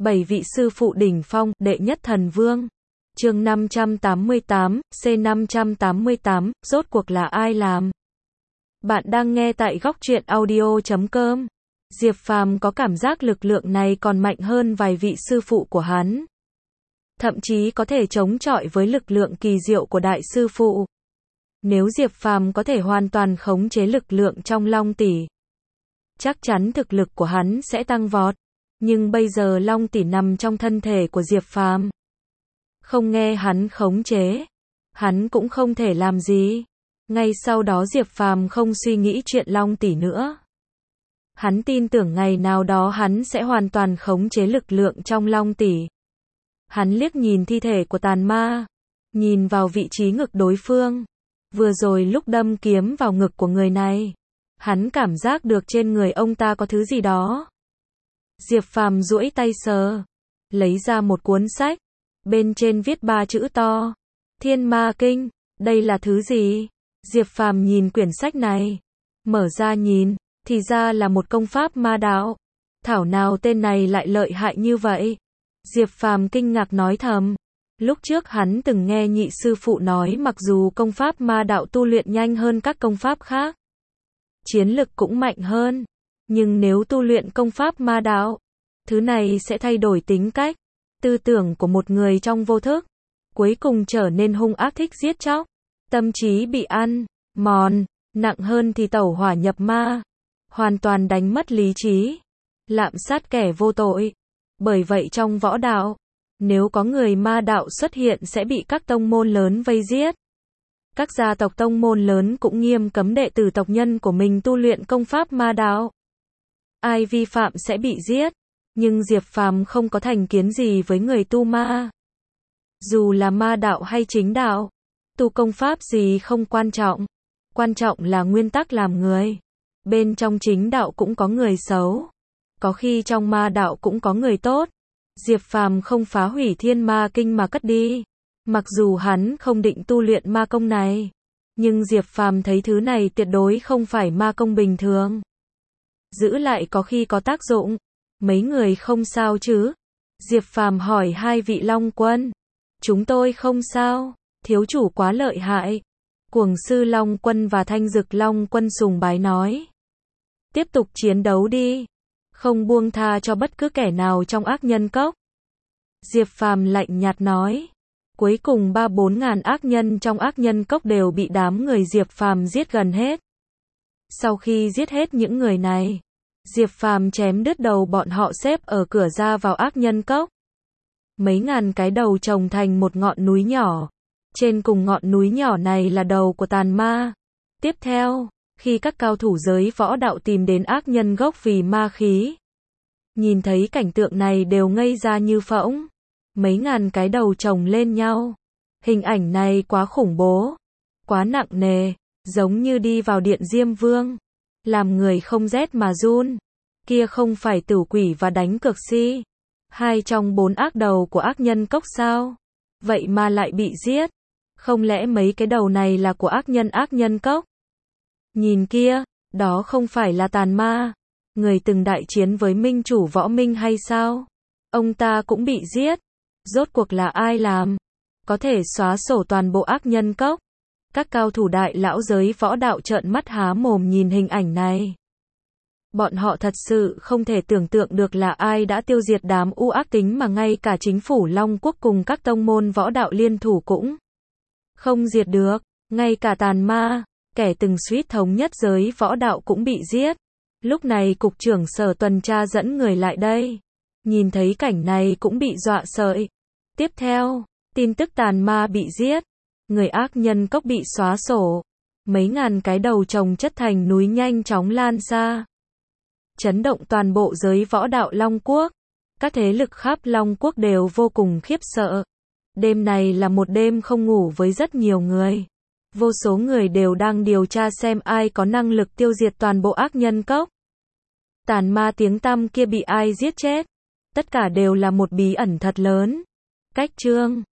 7 vị sư phụ đỉnh phong, đệ nhất thần vương. Chương 588, C588, rốt cuộc là ai làm? Bạn đang nghe tại góc truyện audio.com. Diệp Phàm có cảm giác lực lượng này còn mạnh hơn vài vị sư phụ của hắn. Thậm chí có thể chống chọi với lực lượng kỳ diệu của đại sư phụ. Nếu Diệp Phàm có thể hoàn toàn khống chế lực lượng trong Long Tỷ, chắc chắn thực lực của hắn sẽ tăng vọt. Nhưng bây giờ Long Tỷ nằm trong thân thể của Diệp Phàm, không nghe hắn khống chế, hắn cũng không thể làm gì. Ngay sau đó Diệp Phàm không suy nghĩ chuyện Long Tỷ nữa. Hắn tin tưởng ngày nào đó hắn sẽ hoàn toàn khống chế lực lượng trong Long Tỷ. Hắn liếc nhìn thi thể của tàn ma, nhìn vào vị trí ngực đối phương. Vừa rồi lúc đâm kiếm vào ngực của người này, hắn cảm giác được trên người ông ta có thứ gì đó. Diệp Phàm duỗi tay sờ, lấy ra một cuốn sách, bên trên viết 3 chữ to: Thiên Ma Kinh. Đây là thứ gì? Diệp Phàm nhìn quyển sách này, mở ra nhìn, thì ra là một công pháp ma đạo. Thảo nào tên này lại lợi hại như vậy? Diệp Phàm kinh ngạc nói thầm. Lúc trước hắn từng nghe nhị sư phụ nói mặc dù công pháp ma đạo tu luyện nhanh hơn các công pháp khác, chiến lực cũng mạnh hơn, nhưng nếu tu luyện công pháp ma đạo, thứ này sẽ thay đổi tính cách, tư tưởng của một người trong vô thức, cuối cùng trở nên hung ác thích giết chóc, tâm trí bị ăn mòn, nặng hơn thì tẩu hỏa nhập ma, hoàn toàn đánh mất lý trí, lạm sát kẻ vô tội. Bởi vậy trong võ đạo, nếu có người ma đạo xuất hiện sẽ bị các tông môn lớn vây giết. Các gia tộc tông môn lớn cũng nghiêm cấm đệ tử tộc nhân của mình tu luyện công pháp ma đạo. Ai vi phạm sẽ bị giết. Nhưng Diệp Phàm không có thành kiến gì với người tu ma. Dù là ma đạo hay chính đạo, tu công pháp gì không quan trọng. Quan trọng là nguyên tắc làm người. Bên trong chính đạo cũng có người xấu. Có khi trong ma đạo cũng có người tốt. Diệp Phàm không phá hủy Thiên Ma Kinh mà cất đi. Mặc dù hắn không định tu luyện ma công này, nhưng Diệp Phàm thấy thứ này tuyệt đối không phải ma công bình thường. Giữ lại có khi có tác dụng. Mấy người không sao chứ? Diệp Phàm hỏi hai vị Long Quân. Chúng tôi không sao, thiếu chủ quá lợi hại. Cuồng sư Long Quân và Thanh Dực Long Quân sùng bái nói. Tiếp tục chiến đấu đi. Không buông tha cho bất cứ kẻ nào trong ác nhân cốc. Diệp Phàm lạnh nhạt nói. Cuối cùng 3-4 ngàn ác nhân trong ác nhân cốc đều bị đám người Diệp Phàm giết gần hết. Sau khi giết hết những người này, Diệp Phàm chém đứt đầu bọn họ xếp ở cửa ra vào ác nhân cốc. Mấy ngàn cái đầu chồng thành một ngọn núi nhỏ. Trên cùng ngọn núi nhỏ này là đầu của tàn ma. Tiếp theo, khi các cao thủ giới võ đạo tìm đến ác nhân gốc vì ma khí, nhìn thấy cảnh tượng này đều ngây ra như phỗng. Mấy ngàn cái đầu chồng lên nhau. Hình ảnh này quá khủng bố, quá nặng nề, giống như đi vào điện Diêm Vương. Làm người không rét mà run. Kia không phải tử quỷ và đánh cược si, 2 trong 4 ác đầu của ác nhân cốc sao? Vậy mà lại bị giết. Không lẽ mấy cái đầu này là của ác nhân cốc? Nhìn kia, đó không phải là tàn ma, người từng đại chiến với minh chủ Võ Minh hay sao? Ông ta cũng bị giết. Rốt cuộc là ai làm? Có thể xóa sổ toàn bộ ác nhân cốc. Các cao thủ đại lão giới võ đạo trợn mắt há mồm nhìn hình ảnh này. Bọn họ thật sự không thể tưởng tượng được là ai đã tiêu diệt đám u ác tính mà ngay cả chính phủ Long Quốc cùng các tông môn võ đạo liên thủ cũng không diệt được. Ngay cả tàn ma, kẻ từng suýt thống nhất giới võ đạo cũng bị giết. Lúc này cục trưởng sở tuần tra dẫn người lại đây. Nhìn thấy cảnh này cũng bị dọa sợ. Tiếp theo, tin tức tàn ma bị giết. Người ác nhân cốc bị xóa sổ. Mấy ngàn cái đầu chồng chất thành núi nhanh chóng lan xa. Chấn động toàn bộ giới võ đạo Long Quốc. Các thế lực khắp Long Quốc đều vô cùng khiếp sợ. Đêm này là một đêm không ngủ với rất nhiều người. Vô số người đều đang điều tra xem ai có năng lực tiêu diệt toàn bộ ác nhân cốc. Tàn ma tiếng tăm kia bị ai giết chết. Tất cả đều là một bí ẩn thật lớn. Cách chương